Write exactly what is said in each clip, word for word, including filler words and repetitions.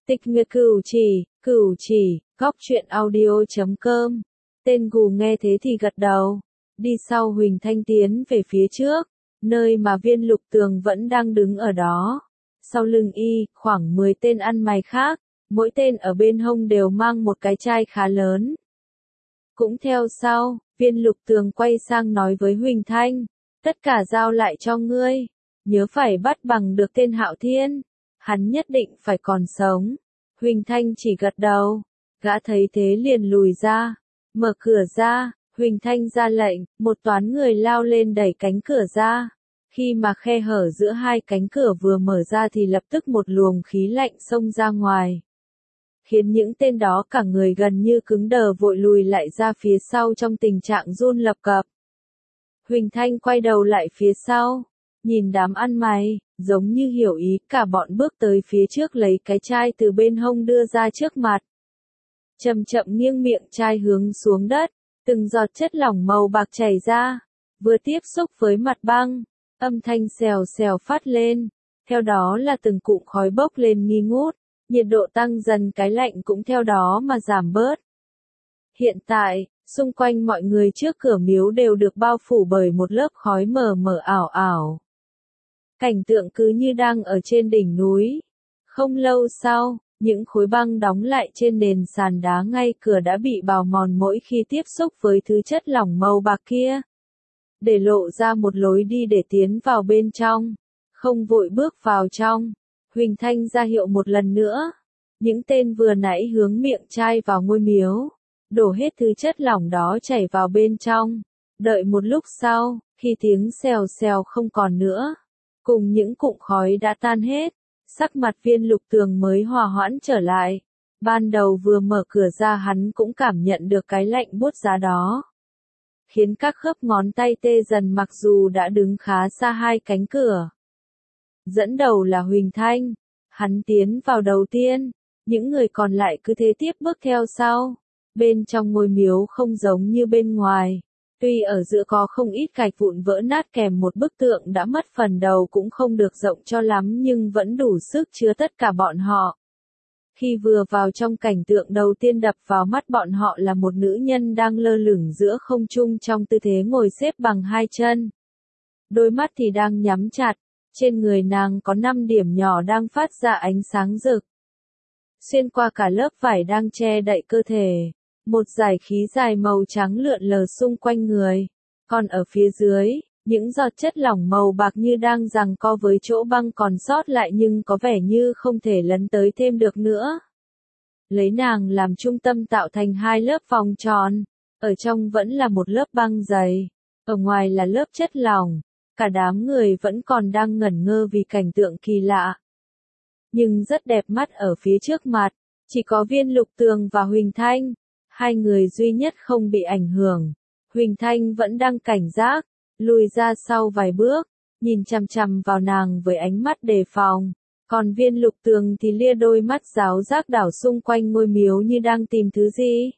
Tịch Nguyệt Cửu Chỉ, Cửu Chỉ, góc truyện audio chấm com. Tên gù nghe thế thì gật đầu. Đi sau Huỳnh Thanh tiến về phía trước, nơi mà Viên Lục Tường vẫn đang đứng ở đó. Sau lưng y, khoảng mười tên ăn mày khác, mỗi tên ở bên hông đều mang một cái chai khá lớn. Cũng theo sau, Viên Lục Tường quay sang nói với Huỳnh Thanh, tất cả giao lại cho ngươi, nhớ phải bắt bằng được tên Hạo Thiên, hắn nhất định phải còn sống. Huỳnh Thanh chỉ gật đầu, gã thấy thế liền lùi ra, mở cửa ra, Huỳnh Thanh ra lệnh, một toán người lao lên đẩy cánh cửa ra. Khi mà khe hở giữa hai cánh cửa vừa mở ra thì lập tức một luồng khí lạnh xông ra ngoài, khiến những tên đó cả người gần như cứng đờ vội lùi lại ra phía sau trong tình trạng run lập cập. Huỳnh Thanh quay đầu lại phía sau, nhìn đám ăn mày, giống như hiểu ý, cả bọn bước tới phía trước lấy cái chai từ bên hông đưa ra trước mặt. Chậm chậm nghiêng miệng chai hướng xuống đất, từng giọt chất lỏng màu bạc chảy ra, vừa tiếp xúc với mặt băng, âm thanh xèo xèo phát lên, theo đó là từng cụm khói bốc lên nghi ngút, nhiệt độ tăng dần, cái lạnh cũng theo đó mà giảm bớt. Hiện tại, xung quanh mọi người trước cửa miếu đều được bao phủ bởi một lớp khói mờ mờ ảo ảo. Cảnh tượng cứ như đang ở trên đỉnh núi. Không lâu sau, những khối băng đóng lại trên nền sàn đá ngay cửa đã bị bào mòn mỗi khi tiếp xúc với thứ chất lỏng màu bạc kia, để lộ ra một lối đi để tiến vào bên trong. Không vội bước vào trong, Huỳnh Thanh ra hiệu một lần nữa. Những tên vừa nãy hướng miệng chai vào ngôi miếu, đổ hết thứ chất lỏng đó chảy vào bên trong. Đợi một lúc sau, khi tiếng xèo xèo không còn nữa, cùng những cụm khói đã tan hết, sắc mặt Viên Lục Tường mới hòa hoãn trở lại. Ban đầu vừa mở cửa ra hắn cũng cảm nhận được cái lạnh buốt giá đó, khiến các khớp ngón tay tê dần mặc dù đã đứng khá xa hai cánh cửa. Dẫn đầu là Huỳnh Thanh, hắn tiến vào đầu tiên, những người còn lại cứ thế tiếp bước theo sau. Bên trong ngôi miếu không giống như bên ngoài, tuy ở giữa có không ít gạch vụn vỡ nát kèm một bức tượng đã mất phần đầu cũng không được rộng cho lắm nhưng vẫn đủ sức chứa tất cả bọn họ. Khi vừa vào trong, cảnh tượng đầu tiên đập vào mắt bọn họ là một nữ nhân đang lơ lửng giữa không trung trong tư thế ngồi xếp bằng hai chân. Đôi mắt thì đang nhắm chặt, trên người nàng có năm điểm nhỏ đang phát ra ánh sáng rực. Xuyên qua cả lớp vải đang che đậy cơ thể, một dải khí dài màu trắng lượn lờ xung quanh người. Còn ở phía dưới, những giọt chất lỏng màu bạc như đang giằng co với chỗ băng còn sót lại nhưng có vẻ như không thể lấn tới thêm được nữa. Lấy nàng làm trung tâm tạo thành hai lớp vòng tròn, ở trong vẫn là một lớp băng dày, ở ngoài là lớp chất lỏng. Cả đám người vẫn còn đang ngẩn ngơ vì cảnh tượng kỳ lạ, nhưng rất đẹp mắt. Ở phía trước mặt, chỉ có Viên Lục Tường và Huỳnh Thanh, hai người duy nhất không bị ảnh hưởng. Huỳnh Thanh vẫn đang cảnh giác, lùi ra sau vài bước, nhìn chằm chằm vào nàng với ánh mắt đề phòng. Còn Viên Lục Tường thì lia đôi mắt giáo giác đảo xung quanh ngôi miếu như đang tìm thứ gì.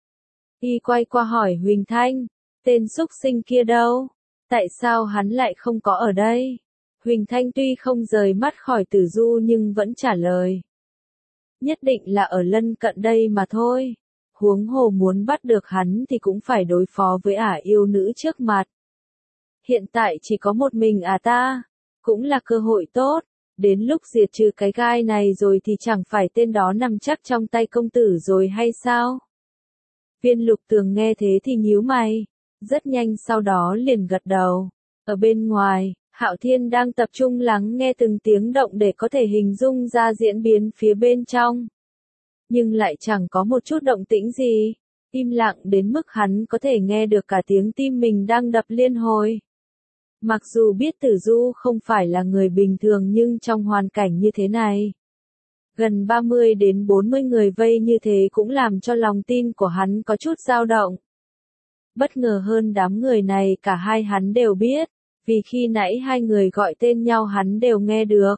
Y quay qua hỏi Huỳnh Thanh, tên súc sinh kia đâu? Tại sao hắn lại không có ở đây? Huỳnh Thanh tuy không rời mắt khỏi Tử Du nhưng vẫn trả lời, nhất định là ở lân cận đây mà thôi. Huống hồ muốn bắt được hắn thì cũng phải đối phó với ả yêu nữ trước mặt. Hiện tại chỉ có một mình ả ta, cũng là cơ hội tốt. Đến lúc diệt trừ cái gai này rồi thì chẳng phải tên đó nằm chắc trong tay công tử rồi hay sao? Viên Lục Tường nghe thế thì nhíu mày, rất nhanh sau đó liền gật đầu. Ở bên ngoài, Hạo Thiên đang tập trung lắng nghe từng tiếng động để có thể hình dung ra diễn biến phía bên trong. Nhưng lại chẳng có một chút động tĩnh gì, im lặng đến mức hắn có thể nghe được cả tiếng tim mình đang đập liên hồi. Mặc dù biết Tử Du không phải là người bình thường nhưng trong hoàn cảnh như thế này, gần ba mươi đến bốn mươi người vây như thế cũng làm cho lòng tin của hắn có chút dao động. Bất ngờ hơn đám người này cả hai hắn đều biết, vì khi nãy hai người gọi tên nhau hắn đều nghe được.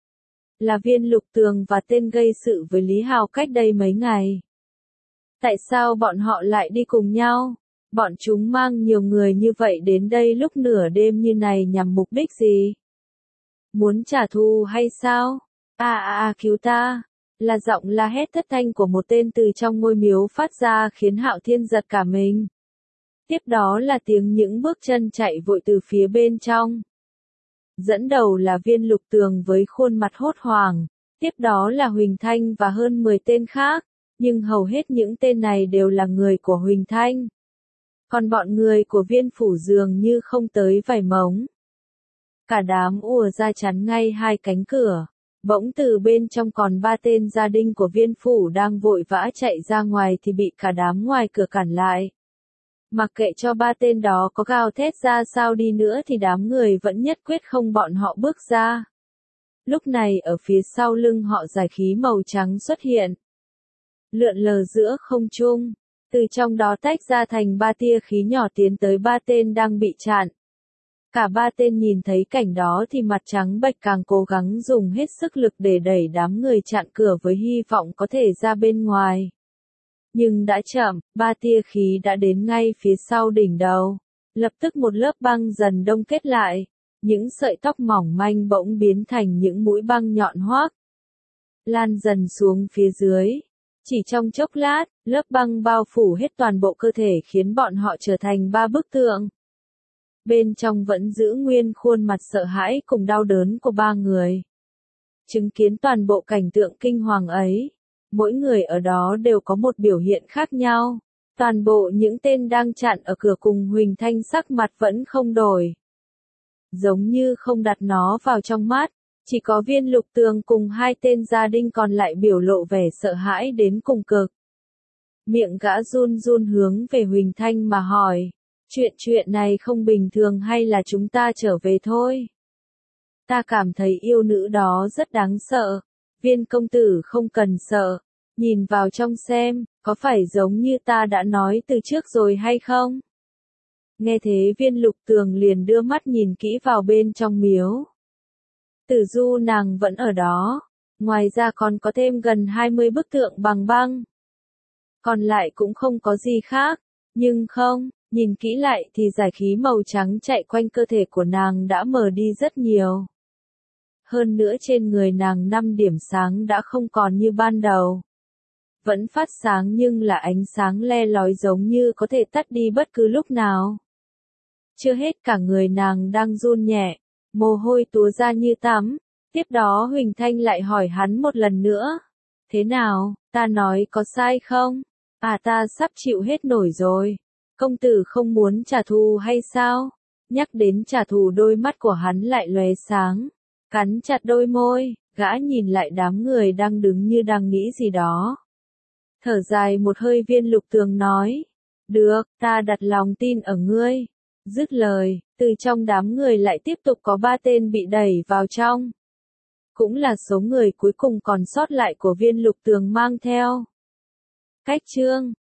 Là Viên Lục Tường và tên gây sự với Lý Hào cách đây mấy ngày. Tại sao bọn họ lại đi cùng nhau? Bọn chúng mang nhiều người như vậy đến đây lúc nửa đêm như này nhằm mục đích gì? Muốn trả thù hay sao? À à à cứu ta! Là giọng la hét thất thanh của một tên từ trong ngôi miếu phát ra khiến Hạo Thiên giật cả mình. Tiếp đó là tiếng những bước chân chạy vội từ phía bên trong. Dẫn đầu là Viên Lục Tường với khuôn mặt hốt hoảng, tiếp đó là Huỳnh Thanh và hơn mười tên khác, nhưng hầu hết những tên này đều là người của Huỳnh Thanh. Còn bọn người của Viên phủ dường như không tới vài mống. Cả đám ùa ra chắn ngay hai cánh cửa. Bỗng từ bên trong còn ba tên gia đình của Viên phủ đang vội vã chạy ra ngoài thì bị cả đám ngoài cửa cản lại. Mặc kệ cho ba tên đó có gào thét ra sao đi nữa thì đám người vẫn nhất quyết không bọn họ bước ra. Lúc này ở phía sau lưng họ giải khí màu trắng xuất hiện. Lượn lờ giữa không trung, từ trong đó tách ra thành ba tia khí nhỏ tiến tới ba tên đang bị chặn. Cả ba tên nhìn thấy cảnh đó thì mặt trắng bệch càng cố gắng dùng hết sức lực để đẩy đám người chặn cửa với hy vọng có thể ra bên ngoài. Nhưng đã chậm, ba tia khí đã đến ngay phía sau đỉnh đầu. Lập tức một lớp băng dần đông kết lại. Những sợi tóc mỏng manh bỗng biến thành những mũi băng nhọn hoác. Lan dần xuống phía dưới. Chỉ trong chốc lát, lớp băng bao phủ hết toàn bộ cơ thể khiến bọn họ trở thành ba bức tượng. Bên trong vẫn giữ nguyên khuôn mặt sợ hãi cùng đau đớn của ba người. Chứng kiến toàn bộ cảnh tượng kinh hoàng ấy, mỗi người ở đó đều có một biểu hiện khác nhau. Toàn bộ những tên đang chặn ở cửa cùng Huỳnh Thanh sắc mặt vẫn không đổi. Giống như không đặt nó vào trong mắt, chỉ có Viên Lục Tường cùng hai tên gia đình còn lại biểu lộ vẻ sợ hãi đến cùng cực. Miệng gã run run hướng về Huỳnh Thanh mà hỏi, chuyện chuyện này không bình thường hay là chúng ta trở về thôi? Ta cảm thấy yêu nữ đó rất đáng sợ. Viên công tử không cần sợ, nhìn vào trong xem, có phải giống như ta đã nói từ trước rồi hay không? Nghe thế Viên Lục Tường liền đưa mắt nhìn kỹ vào bên trong miếu. Tử Du nàng vẫn ở đó, ngoài ra còn có thêm gần hai mươi bức tượng bằng băng. Còn lại cũng không có gì khác, nhưng không, nhìn kỹ lại thì giải khí màu trắng chạy quanh cơ thể của nàng đã mờ đi rất nhiều. Hơn nữa trên người nàng năm điểm sáng đã không còn như ban đầu. Vẫn phát sáng nhưng là ánh sáng le lói giống như có thể tắt đi bất cứ lúc nào. Chưa hết cả người nàng đang run nhẹ, mồ hôi túa ra như tắm. Tiếp đó Huỳnh Thanh lại hỏi hắn một lần nữa. Thế nào, ta nói có sai không? À ta sắp chịu hết nổi rồi. Công tử không muốn trả thù hay sao? Nhắc đến trả thù đôi mắt của hắn lại lóe sáng. Cắn chặt đôi môi, gã nhìn lại đám người đang đứng như đang nghĩ gì đó. Thở dài một hơi Viên Lục Tường nói. Được, ta đặt lòng tin ở ngươi. Dứt lời, từ trong đám người lại tiếp tục có ba tên bị đẩy vào trong. Cũng là số người cuối cùng còn sót lại của Viên Lục Tường mang theo. Cách chương